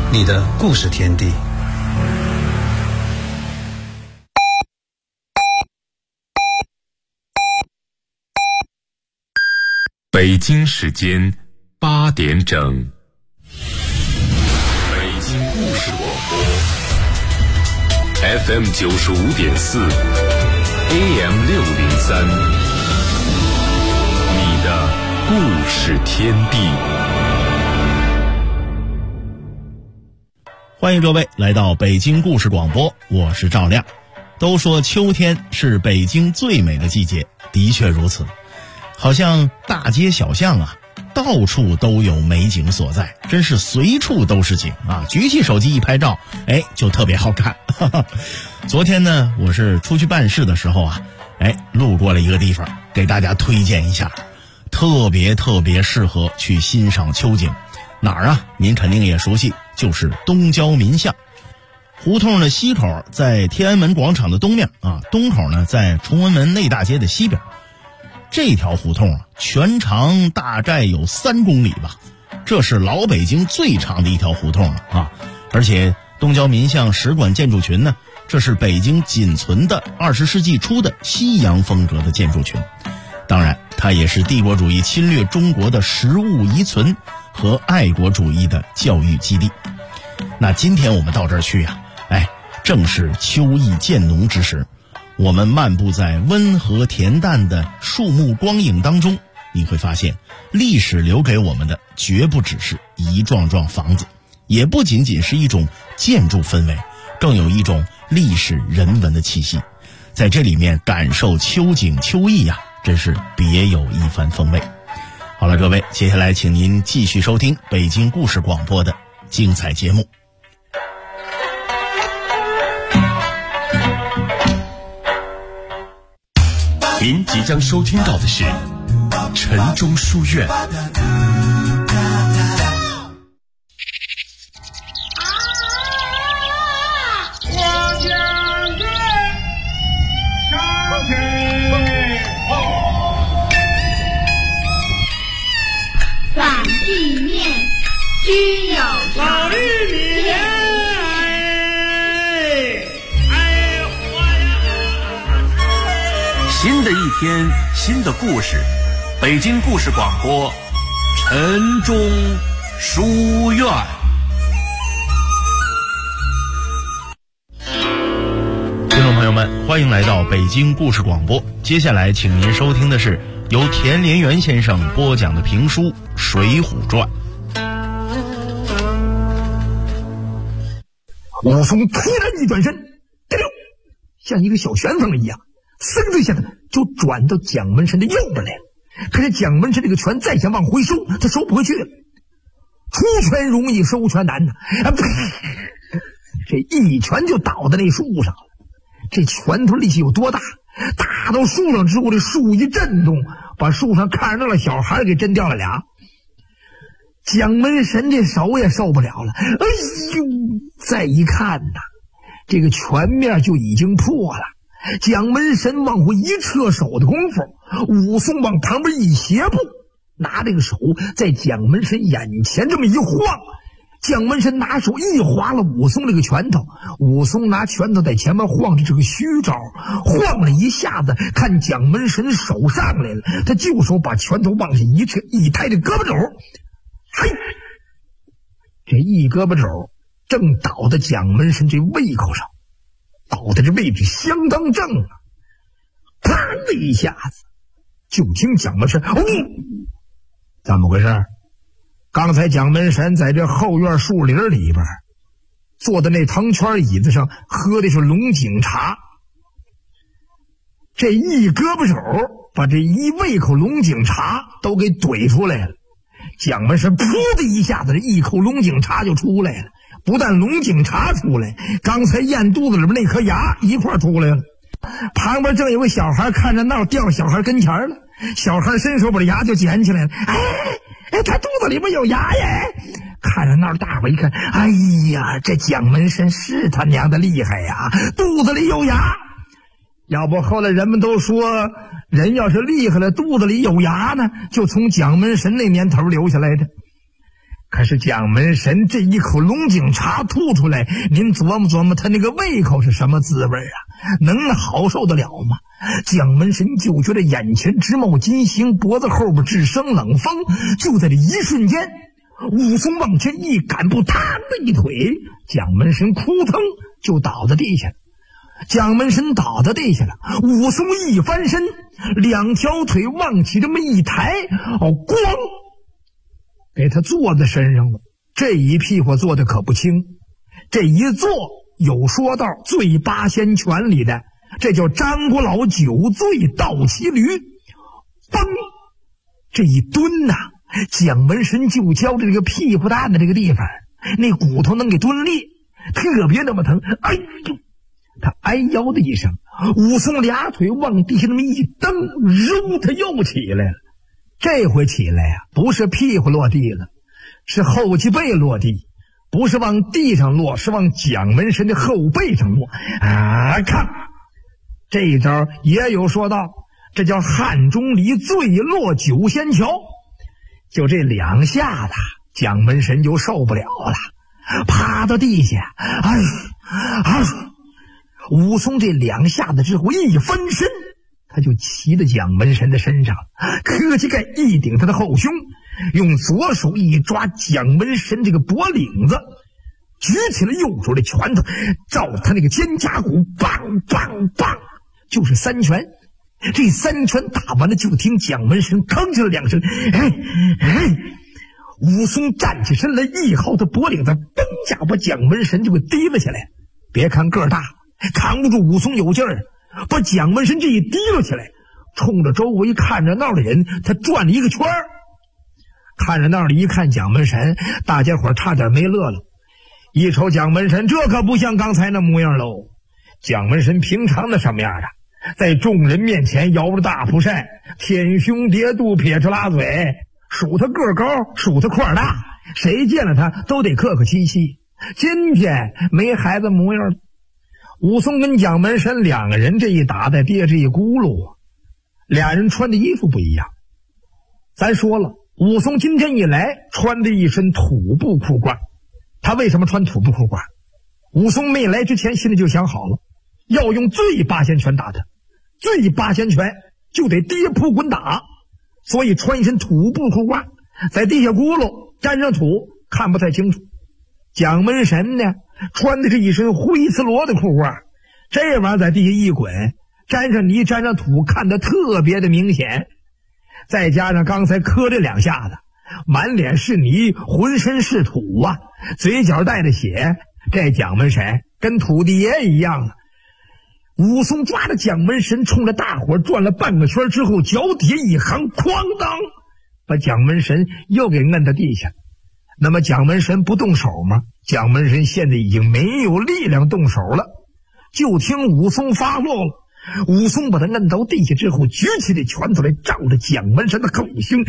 你的故事天地。 北京时间8点整，北京故事广播 FM 95.4 AM 603，你的故事天地。 欢迎各位来到北京故事广播，我是赵亮。都说秋天是北京最美的季节，的确如此。好像大街小巷啊，到处都有美景所在，真是随处都是景啊！举起手机一拍照，就特别好看。昨天呢，我是出去办事的时候啊，路过了一个地方，给大家推荐一下，特别适合去欣赏秋景。哪儿啊？您肯定也熟悉，就是东郊民巷。胡同的西口在天安门广场的东面啊，东口呢在崇文门内大街的西边。这条胡同啊，全长大概有3公里吧，这是老北京最长的一条胡同了啊！而且东郊民巷使馆建筑群呢，这是北京仅存的20世纪初的西洋风格的建筑群。当然，它也是帝国主义侵略中国的实物遗存和爱国主义的教育基地。那今天我们到这儿去啊，正是秋意渐浓之时。我们漫步在温和恬淡的树木光影当中，你会发现历史留给我们的绝不只是一幢幢房子，也不仅仅是一种建筑氛围，更有一种历史人文的气息。在这里面感受秋景秋意啊，真是别有一番风味。好了，各位，接下来请您继续收听北京故事广播的精彩节目。 您即将收听到的是城中书院。 反地面均有常。 新的一天，新的故事，北京故事广播，城中书院。 听众朋友们，欢迎来到北京故事广播。接下来请您收听的是由田连元先生播讲的评书《水浒传》。 武松突然一转身，像一个小旋风一样，嗖的一下子就转到蒋门神的右边来了。可是蒋门神这个拳再想往回收，他收不回去了。出拳容易，收拳难呐！这一拳就倒在那树上了。这拳头力气有多大？打到树上之后，这树一震动，把树上看着那小孩给震掉了俩。蒋门神这手也受不了了，再一看呐，这个拳面就已经破了。蒋门神往回一撤手的功夫，武松往旁边一斜步，拿这个手在蒋门神眼前这么一晃，蒋门神拿手一划了武松这个拳头，武松拿拳头在前面晃着这个虚招，晃了一下子，看蒋门神手上来了，他就手把拳头往下一撤，一抬这胳膊肘，嘿，这一胳膊肘正倒在蒋门神这胃口上，倒在这位置相当正啊！啪的一下子，就听蒋门神怎么回事？刚才蒋门神在这后院树林里边坐在那藤圈椅子上喝的是龙井茶，这一胳膊手把这一胃口龙井茶都给怼出来了。蒋门神噗的一下子，这一口龙井茶就出来了。不但龙井茶出来，刚才咽肚子里边那颗牙一块出来了。旁边正有个小孩看着闹，掉小孩跟前了。小孩伸手把这牙就捡起来了。他肚子里边有牙耶！看着闹，大伙一看，哎呀，这蒋门神是他娘的厉害呀，肚子里有牙。要不后来人们都说，人要是厉害了，肚子里有牙呢，就从蒋门神那年头留下来的。 可是蒋门神这一口龙井茶吐出来，您琢磨琢磨他那个胃口是什么滋味啊？能好受得了吗？蒋门神就觉得眼前直冒金星，脖子后边直生冷风。就在这一瞬间，武松往前一赶步，嘡的一腿，蒋门神扑腾就倒在地下了。蒋门神倒在地下了，武松一翻身，两条腿往起这么一抬，咣给他坐在身上了。这一屁股坐的可不轻，这一坐有说道醉八仙拳里的，这叫张果老酒醉倒骑驴。嘣，这一蹲呐，蒋门神就交着这个屁股蛋的这个地方，那骨头能给蹲裂，特别那么疼。哎呦，他哎呦的一声，武松俩腿往地下那么一蹬，揉他又起来了。这回起来呀，不是屁股落地了，是后脊背落地，不是往地上落，是往蒋门神的后背上落。啊，看这一招也有说道，这叫汉钟离醉落九仙桥。就这两下子，蒋门神就受不了了，趴到地下。武松这两下子之后一翻身，他就骑到蒋门神的身上，磕膝盖一顶他的后胸，用左手一抓蒋门神这个脖领子，举起了右手的拳头，照他那个肩胛骨，梆梆梆，就是三拳。这三拳打完了，就听蒋门神吭哧了两声，武松站起身来，一薅他脖领子，嘣一下把蒋门神就给提了起来。别看个大，扛不住武松有劲儿，把蒋门神这一提了起来，冲着周围看热闹的人，他转了一个圈儿。看热闹的一看蒋门神，大家伙差点没乐了。一瞅蒋门神，这可不像刚才那模样喽。蒋门神平常的什么样的？在众人面前摇着大蒲扇，舔胸叠肚，撇着拉嘴，数他个高，数他块大，谁见了他都得客客气气。今天没孩子模样。武松跟蒋门神两个人这一打在地下这一咕噜，俩人穿的衣服不一样。咱说了，武松今天一来穿的一身土布裤褂。他为什么穿土布裤褂？武松没来之前心里就想好了，要用醉八仙拳打他，醉八仙拳就得跌扑滚打，所以穿一身土布裤褂，在地下咕噜沾上土看不太清楚。蒋门神呢，穿的是一身灰刺罗的裤褂，这玩意儿在地下一滚，沾上泥沾上土，看得特别的明显。再加上刚才磕这两下子，满脸是泥，浑身是土啊，嘴角带着血，这蒋门神跟土地爷一样啊。武松抓着蒋门神，冲着大伙转了半个圈之后，脚底下一行，哐当，把蒋门神又给摁到地下。那么蒋门神不动手吗？蒋门神现在已经没有力量动手了，就听武松发落了。武松把他摁到地下之后，举起这拳头来，照着蒋门神的后胸，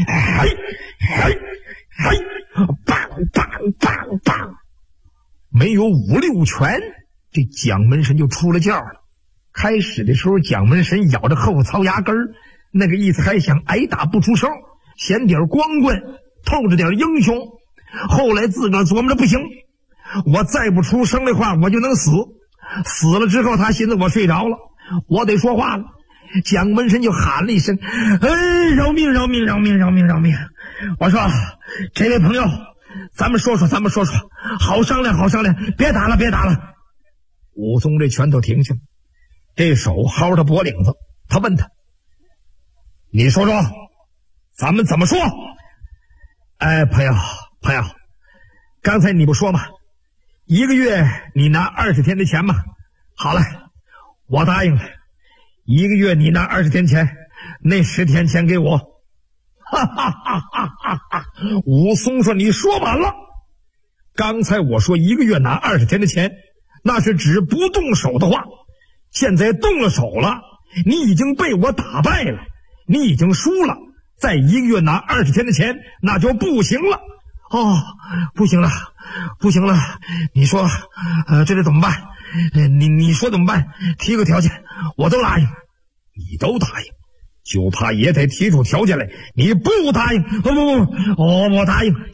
梆梆梆梆，没有5、6拳，这蒋门神就出了劲儿了。开始的时候，蒋门神咬着后槽牙根儿，那个意思还想挨打不出手，显点光棍，透着点英雄。后来自个儿琢磨着不行，我再不出声的话，我就能死。死了之后，他寻思我睡着了，我得说话了。蒋门神就喊了一声：“饶命！饶命！饶命！饶命！饶命！”我说：“这位朋友，咱们说说，好商量，好商量，别打了，别打了。”武松这拳头停下，这手薅他脖领子，他问他：“你说说，咱们怎么说？”朋友，刚才你不说吗？1个月你拿20天的钱吗？好了，我答应了。1个月你拿20天钱，那10天钱给我。哈哈哈哈哈哈！武松说：“你说完了。刚才我说1个月拿20天的钱，那是指不动手的话。现在动了手了，你已经被我打败了，你已经输了。再1个月拿20天的钱，那就不行了。”不行了，你说，这得怎么办？你说怎么办？提个条件，我都答应。你都答应，就怕也得提出条件来。你不答应，我答应。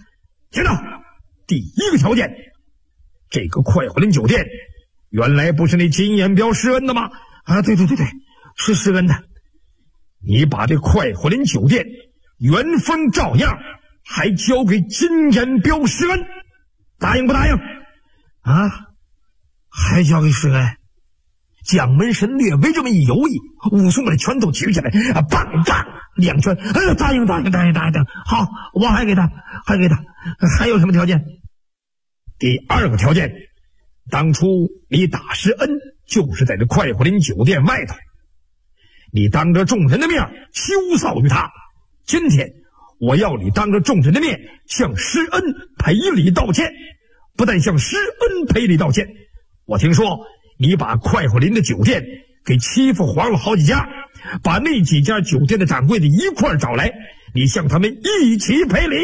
听着，第一个条件，这个快活林酒店原来不是那金眼彪施恩的吗？啊，对，是施恩的。你把这快活林酒店原封照样还交给金眼彪施恩，答应不答应？啊，还交给施恩？蒋门神略微这么一犹豫，武松把拳头举起来，棒棒两拳，答应，好，我还给他。还有什么条件？第二个条件，当初你打施恩就是在这快活林酒店外头，你当着众人的面羞臊于他，今天我要你当着众人的面向施恩赔礼道歉，不但向施恩赔礼道歉，我听说你把快活林的酒店给欺负黄了好几家，把那几家酒店的掌柜的一块找来，你向他们一起赔礼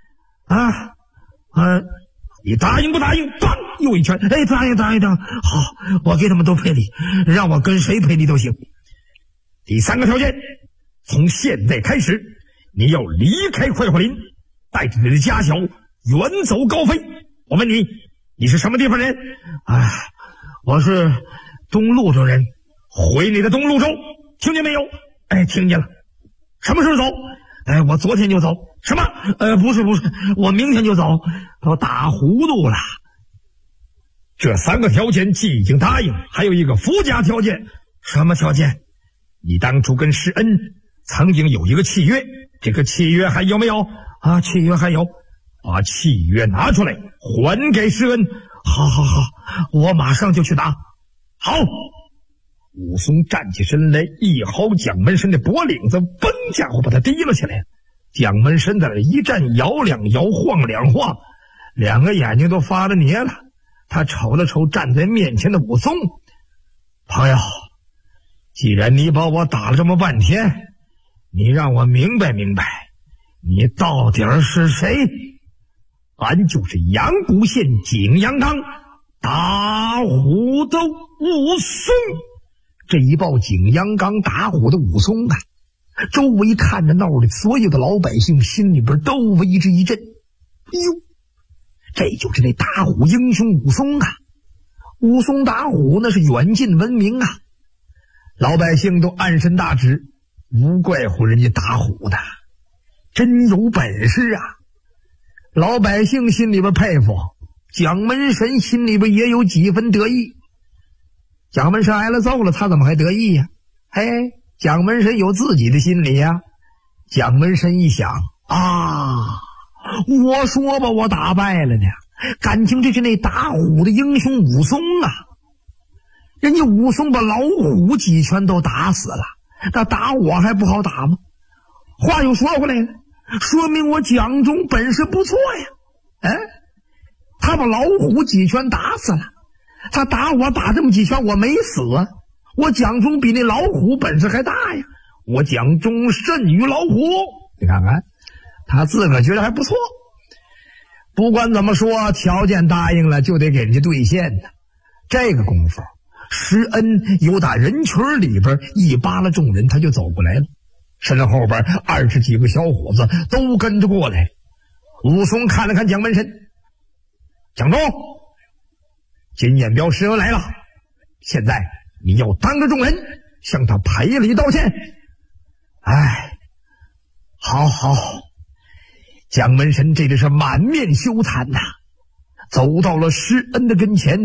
你答应不答应？当又一拳，答应，好，我给他们都赔礼，让我跟谁赔礼都行。第三个条件，从现在开始你要离开快活林，带着你的家小远走高飞。我问你，你是什么地方人？我是东潞州人。回你的东潞州，听见没有？听见了。什么时候走？我昨天就走。什么？不是，我明天就走。都打糊涂了。这三个条件既已经答应，还有一个附加条件。什么条件？你当初跟施恩曾经有一个契约，这个契约还有没有？契约还有。把契约拿出来还给施恩。好，我马上就去拿。好。武松站起身来，一薅蒋门神的脖领子，嘣家伙把他提了起来。蒋门神在那一站，摇两摇，晃两晃，两个眼睛都发了捏了。他瞅了瞅站在面前的武松，朋友，既然你把我打了这么半天，你让我明白明白，你到底是谁？俺就是阳谷县景阳冈打虎的武松。这一报景阳冈打虎的武松周围看着闹的所有的老百姓心里边都为之一振。这就是那打虎英雄武松武松打虎那是远近闻名老百姓都暗伸大指，无怪乎人家打虎的真有本事老百姓心里边佩服，蒋门神心里边也有几分得意。蒋门神挨了揍了，他怎么还得意呀？蒋门神有自己的心理呀。蒋门神一想我说吧，我打败了呢，感情这是那打虎的英雄武松人家武松把老虎几拳都打死了，那打我还不好打吗？话又说回来了，说明我蒋中本事不错呀。他把老虎几拳打死了，他打我打这么几拳，我没死我蒋中比那老虎本事还大呀，我蒋中胜于老虎。你看看他自个觉得还不错。不管怎么说，条件答应了就得给人家兑现呢。这个功夫施恩由打人群里边一扒拉众人，他就走过来了，身后边20几个小伙子都跟着过来。武松看了看蒋门神，蒋中，金眼彪施恩来了，现在你要当着众人向他赔礼道歉。好。蒋门神这是满面羞惭走到了施恩的跟前。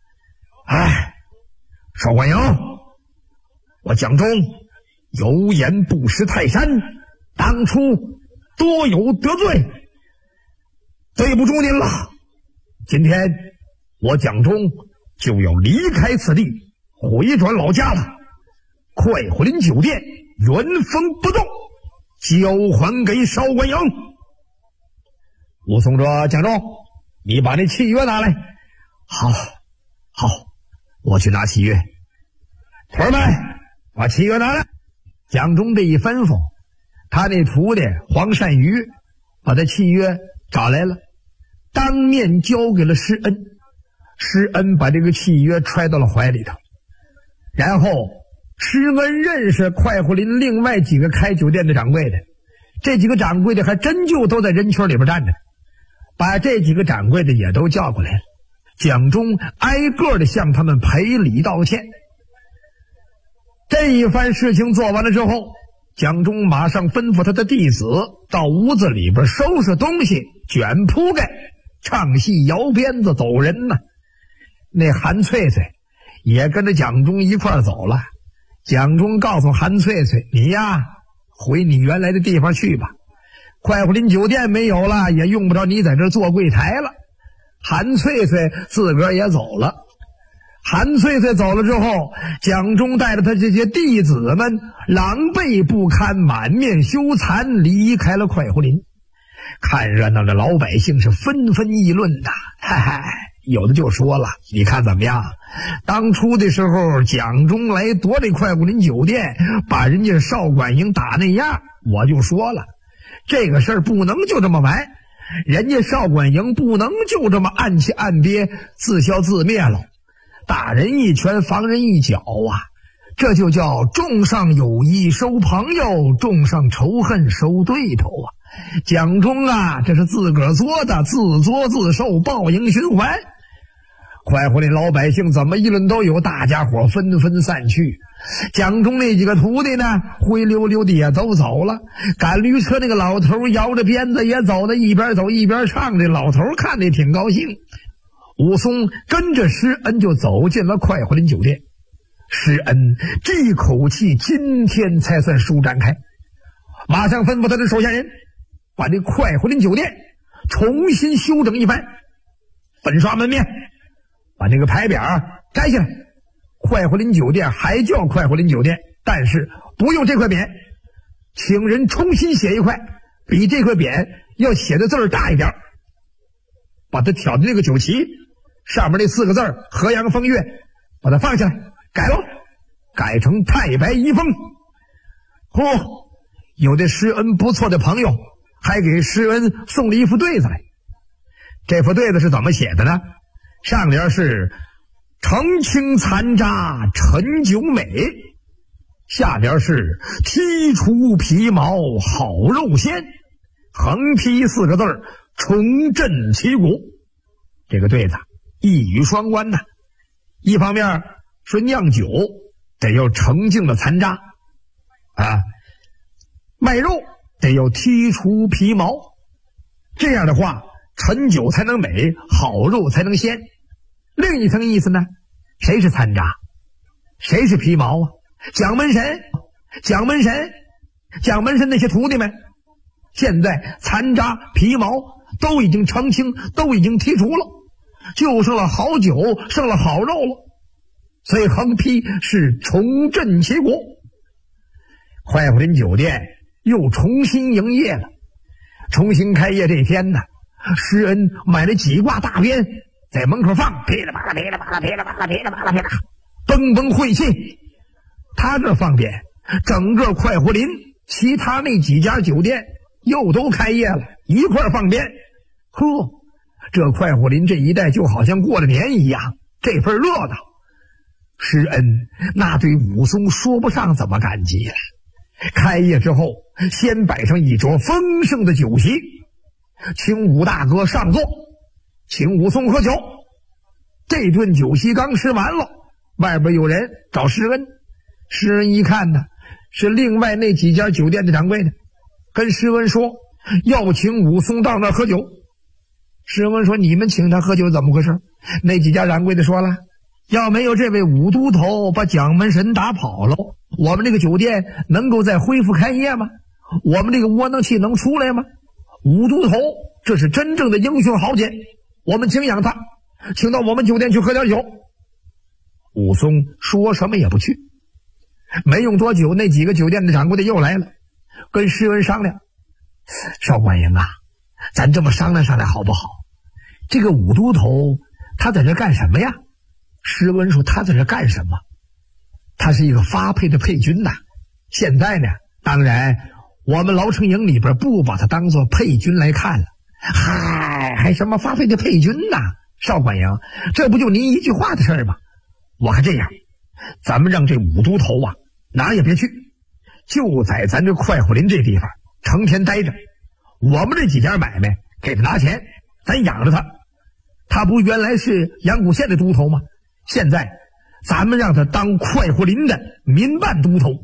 少管营，我蒋中有眼不识泰山，当初多有得罪，对不住您了。今天我蒋中就要离开此地，回转老家了。快活林酒店原封不动交还给少管营。武松说：蒋中，你把那契约拿来。好，我去拿契约。徒儿们，把契约拿来。蒋中这一吩咐，他那徒弟黄鳝鱼把他契约找来了，当面交给了施恩。施恩把这个契约揣到了怀里头，然后施恩认识快活林另外几个开酒店的掌柜的，这几个掌柜的还真就都在人群里边站着。 把这几个掌柜的也都叫过来了。蒋忠挨个的向他们赔礼道歉。这一番事情做完了之后，蒋忠马上吩咐他的弟子到屋子里边收拾东西，卷铺盖，唱戏摇鞭子走人呢。那韩翠翠也跟着蒋忠一块走了。蒋忠告诉韩翠翠，你呀回你原来的地方去吧，快活林酒店没有了，也用不着你在这做柜台了。韩翠翠自个儿也走了。韩翠翠走了之后，蒋忠带着他这些弟子们狼狈不堪，满面羞惭离开了快活林。看热闹的老百姓是纷纷议论的，有的就说了，你看怎么样，当初的时候蒋忠来夺这快活林酒店，把人家邵管营打那样，我就说了，这个事儿不能就这么完，人家邵管营不能就这么暗气暗憋，自消自灭了，打人一拳防人一脚啊，这就叫种上友谊收朋友，种上仇恨收对头啊。蒋忠啊，这是自个儿作的，自作自受，报应循环。快活林老百姓怎么议论都有，大家伙纷纷散去。蒋忠那几个徒弟呢，灰溜溜的也都走了。赶驴车那个老头摇着鞭子也走的，一边走一边唱，这老头看得也挺高兴。武松跟着施恩就走进了快活林酒店。施恩这口气今天才算舒展开，马上吩咐他的手下人把这快活林酒店重新修整一番，粉刷门面，把那个牌匾摘下来。快活林酒店还叫快活林酒店，但是不用这块匾，请人重新写一块比这块匾要写的字儿大一点，把它挑的那个酒旗上面那4个字河阳风月把它放下来，改了，改成太白遗风。有的施恩不错的朋友还给施恩送了一副对子来。这副对子是怎么写的呢？上联是澄清残渣陈九美，下联是剔除皮毛好肉鲜，横批4个字重振旗鼓。这个对子一语双关呐，一方面说酿酒得要澄净的残渣啊，卖肉得要剔除皮毛，这样的话陈酒才能美，好肉才能鲜。另一层意思呢，谁是残渣，谁是皮毛啊？蒋门神那些徒弟们，现在残渣皮毛都已经澄清，都已经剔除了，就剩了好酒，剩了好肉了，所以横批是重振旗鼓。快活林酒店又重新营业了。重新开业这天呢，施恩买了几挂大鞭在门口放，噼里啪啦噼里啪啦噼里啪啦噼里啪啦噼里啪啦，嘣嘣晦气。他这放鞭，整个快活林其他那几家酒店又都开业了，一块放鞭。这快活林这一带就好像过了年一样，这份热闹。施恩那对武松说不上怎么感激了。开业之后，先摆上一桌丰盛的酒席，请武大哥上座，请武松喝酒。这顿酒席刚吃完了，外边有人找施恩。施恩一看呢，是另外那几家酒店的掌柜的，跟施恩说要请武松到那儿喝酒。施恩说，你们请他喝酒怎么回事？那几家掌柜的说了，要没有这位武都头把蒋门神打跑了，我们这个酒店能够再恢复开业吗？我们这个窝囊气能出来吗？武都头这是真正的英雄豪杰，我们敬仰他，请到我们酒店去喝点酒。武松说什么也不去。没用多久，那几个酒店的掌柜的又来了，跟施恩商量，少管营啊，咱这么商量商量好不好？这个武都头他在这干什么呀？施恩说，他在这干什么？他是一个发配的配军呐。现在呢，当然我们牢城营里边不把他当作配军来看了。还什么发配的配军呐？少管营，这不就您一句话的事儿吗？我看这样，咱们让这武都头啊哪儿也别去，就在咱这快活林这地方成天待着，我们这几家买卖给他拿钱， 咱养着他，他不原来是阳谷县的都头吗？现在咱们让他当快活林的民办都头。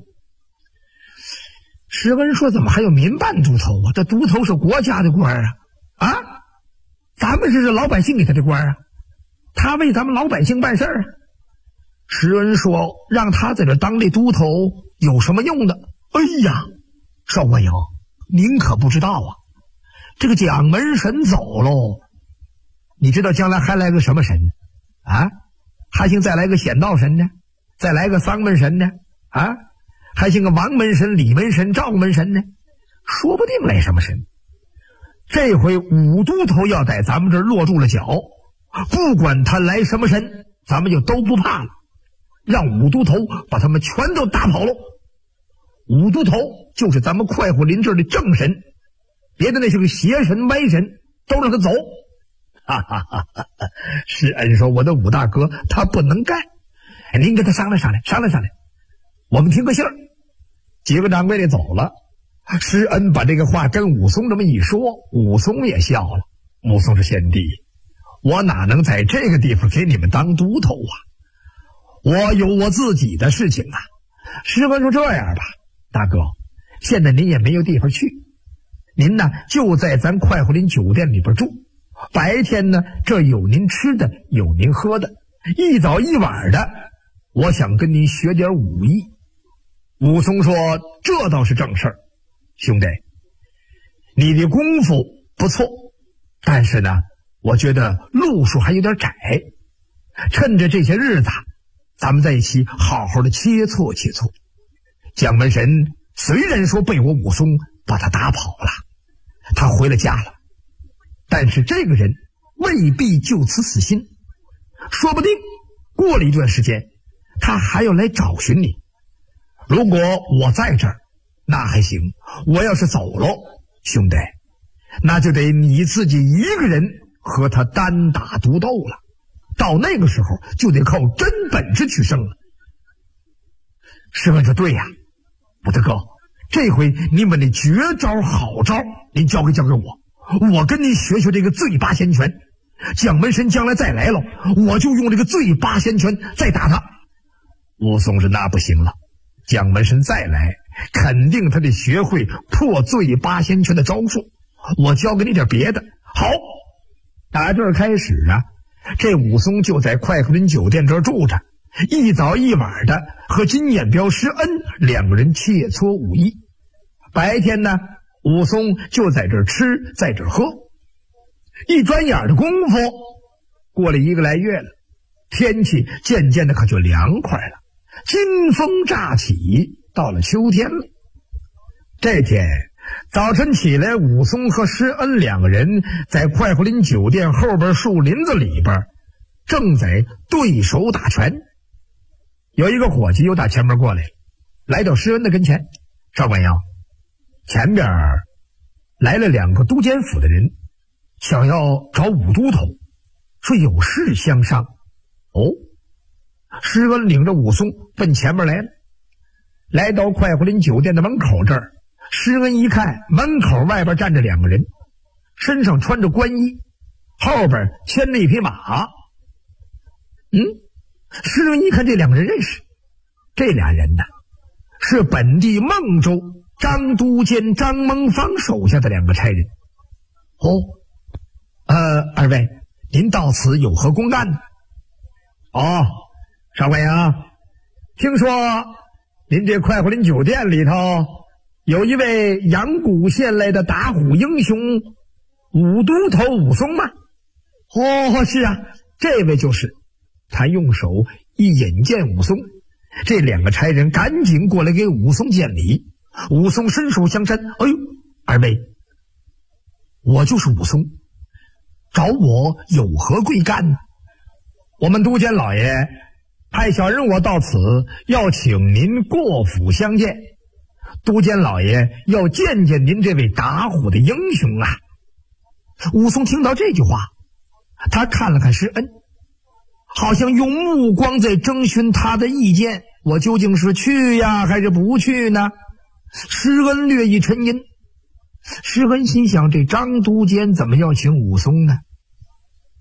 施恩说：“怎么还有民办都头啊？这都头是国家的官啊！啊，咱们是老百姓给他的官啊，他为咱们老百姓办事啊。”施恩说：“让他在这当这都头有什么用的？”哎呀，少官营，您可不知道啊，这个蒋门神走喽，你知道将来还来个什么神啊？还行再来个显道神呢，再来个丧门神呢，啊，还行个王门神、李门神、赵门神呢，说不定来什么神。这回武都头要在咱们这儿落住了脚，不管他来什么神，咱们就都不怕了，让武都头把他们全都打跑了。武都头就是咱们快活林这儿的正神，别的那些个邪神歪神都让他走。哈哈哈哈！施恩说：“我的武大哥他不能干，您跟他商量商量，商量商量，我们听个信儿。”几个掌柜的走了，施恩把这个话跟武松这么一说，武松也笑了。武松是贤弟，我哪能在这个地方给你们当都头啊？我有我自己的事情啊。施恩说：“这样吧，大哥，现在您也没有地方去，您呢就在咱快活林酒店里边住。白天呢，这有您吃的，有您喝的，一早一晚的，我想跟您学点武艺。”武松说：“这倒是正事儿，兄弟，你的功夫不错，但是呢，我觉得路数还有点窄。趁着这些日子，咱们在一起好好的切磋切磋。蒋门神虽然说被我武松把他打跑了，他回了家了，但是这个人未必就此死心，说不定过了一段时间，他还要来找寻你。如果我在这儿，那还行；我要是走了，兄弟，那就得你自己一个人和他单打独斗了。到那个时候，就得靠真本事取胜了。”施恩说：“对呀，武大哥，这回您把那绝招好招，您交给我，我跟您学学这个醉八仙拳。蒋门神将来再来了，我就用这个醉八仙拳再打他。”武松说：“那不行了，蒋门神再来，肯定他得学会破醉八仙拳的招数，我教给你点别的。”好，打这儿开始啊，这武松就在快活林酒店这儿住着，一早一晚的和金眼彪、施恩两个人切磋武艺。白天呢，武松就在这儿吃，在这儿喝。一转眼的功夫，过了1个来月了，天气渐渐的可就凉快了，金风乍起，到了秋天了。这天早晨起来，武松和施恩两个人在快活林酒店后边树林子里边正在对手打拳。有一个伙计又打前面过来，来到施恩的跟前：“少管营，前边来了2个都监府的人，想要找武都头，说有事相商。”哦，施恩领着武松奔前面来了，来到快活林酒店的门口这儿，施恩一看门口外边站着2个人，身上穿着官衣，后边牵着一匹马。施恩一看这2个人认识，这俩人呢是本地孟州张都监张蒙方手下的2个差人。二位，您到此有何公干呢？哦，少管营，听说您这快活林酒店里头有一位阳谷县来的打虎英雄武都头武松吗？哦，是啊，这位就是。他用手一引荐武松，这2个差人赶紧过来给武松见礼。武松伸手相搀：“哎呦，二位，我就是武松，找我有何贵干呢？”“我们都监老爷派小人我到此，要请您过府相见。都监老爷要见见您这位打虎的英雄啊。”武松听到这句话，他看了看施恩，好像用目光在征询他的意见，我究竟是去呀还是不去呢？施恩略一沉吟。施恩心想，这张都监怎么要请武松呢？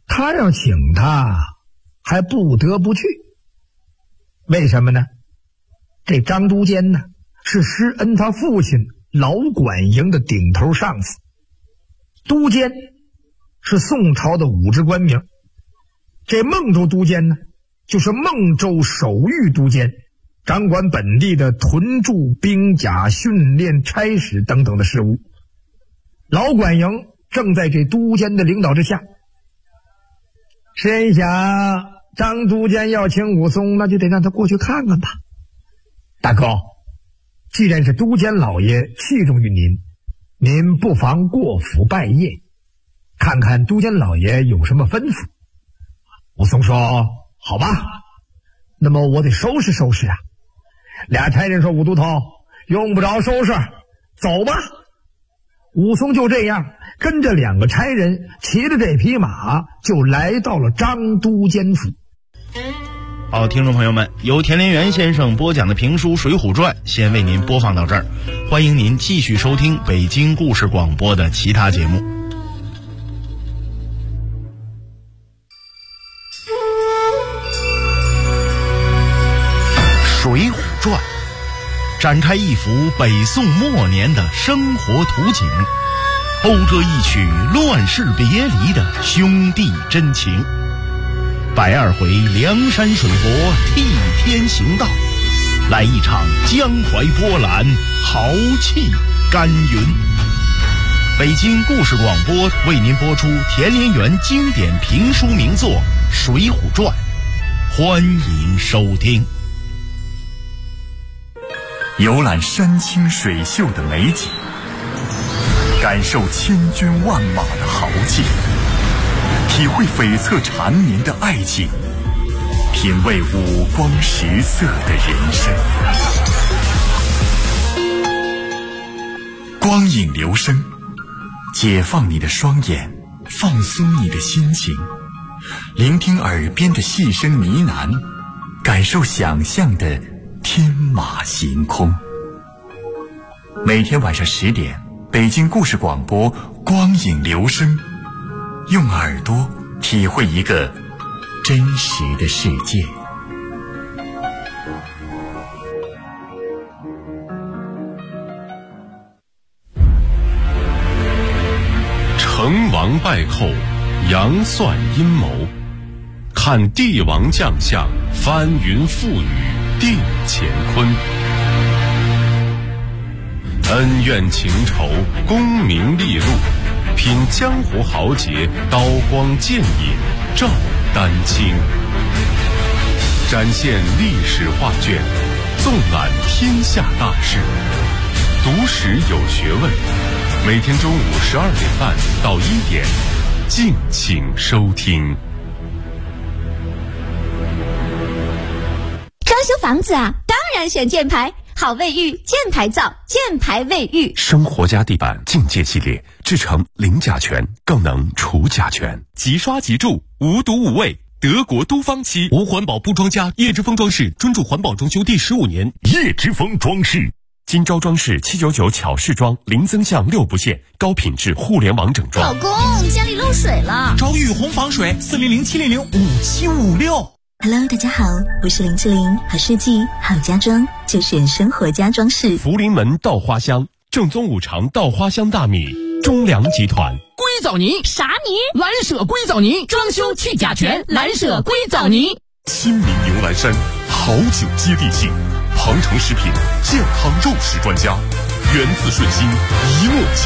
他要请他还不得不去。为什么呢？这张都监呢，是施恩他父亲老管营的顶头上司。都监是宋朝的武职官名，这孟州都监呢，就是孟州守御都监，掌管本地的屯驻、兵甲、训练、差使等等的事务。老管营正在这都监的领导之下。心想张都监要请武松，那就得让他过去看看吧。大哥，既然是都监老爷器重于您，您不妨过府拜谒，看看都监老爷有什么吩咐。武松说好吧，那么我得收拾收拾啊。俩差人说武都头用不着收拾，走吧。武松就这样跟着两个差人骑着这匹马就来到了张都监府。 好，听众朋友们，由田连元先生播讲的评书《水浒传》先为您播放到这儿，欢迎您继续收听北京故事广播的其他节目。《水浒传》展开一幅北宋末年的生活图景，讴歌一曲乱世别离的兄弟真情。120回梁山水泊替天行道，来一场江淮波澜，豪气干云。北京故事广播为您播出田连元经典评书名作《水浒传》，欢迎收听。 游览山清水秀的美景，感受千军万马的豪气，体会悱恻缠绵的爱情，品味五光十色的人生。光影流声，解放你的双眼，放松你的心情，聆听耳边的细声呢喃，感受想象的天马行空。每天晚上10点，北京故事广播光影流声，用耳朵体会一个真实的世界。 成王败寇，杨算阴谋，看帝王将相，翻云覆雨定乾坤。恩怨情仇，功名利禄，品江湖豪杰，刀光剑影照丹青。展现历史画卷，纵览天下大事，读史有学问。每天中午12点半到1点，敬请收听。 装修房子啊，当然选箭牌，好卫浴，箭牌造，箭牌卫浴。 生活家地板境界系列，制成零甲醛，更能除甲醛，即刷即住，无毒无味。德国都方漆无环保不装家，叶之峰装饰专注环保装修第15年。 叶之峰装饰， 今朝装饰799巧饰装，零增项6不限，高品质互联网整装。 老公，家里漏水了， 找雨虹防水，400-700-5756。 Hello， 大家好，我是林志玲，好设计好家装就选生活家装饰。 福临门稻花香，正宗5常稻花香大米，中粮集团。 硅藻泥啥泥？ 蓝舍硅藻泥，装修去甲醛，蓝舍硅藻泥。 亲民牛栏山，好酒接地气，庞城食品健康肉食专家，源自顺心，一诺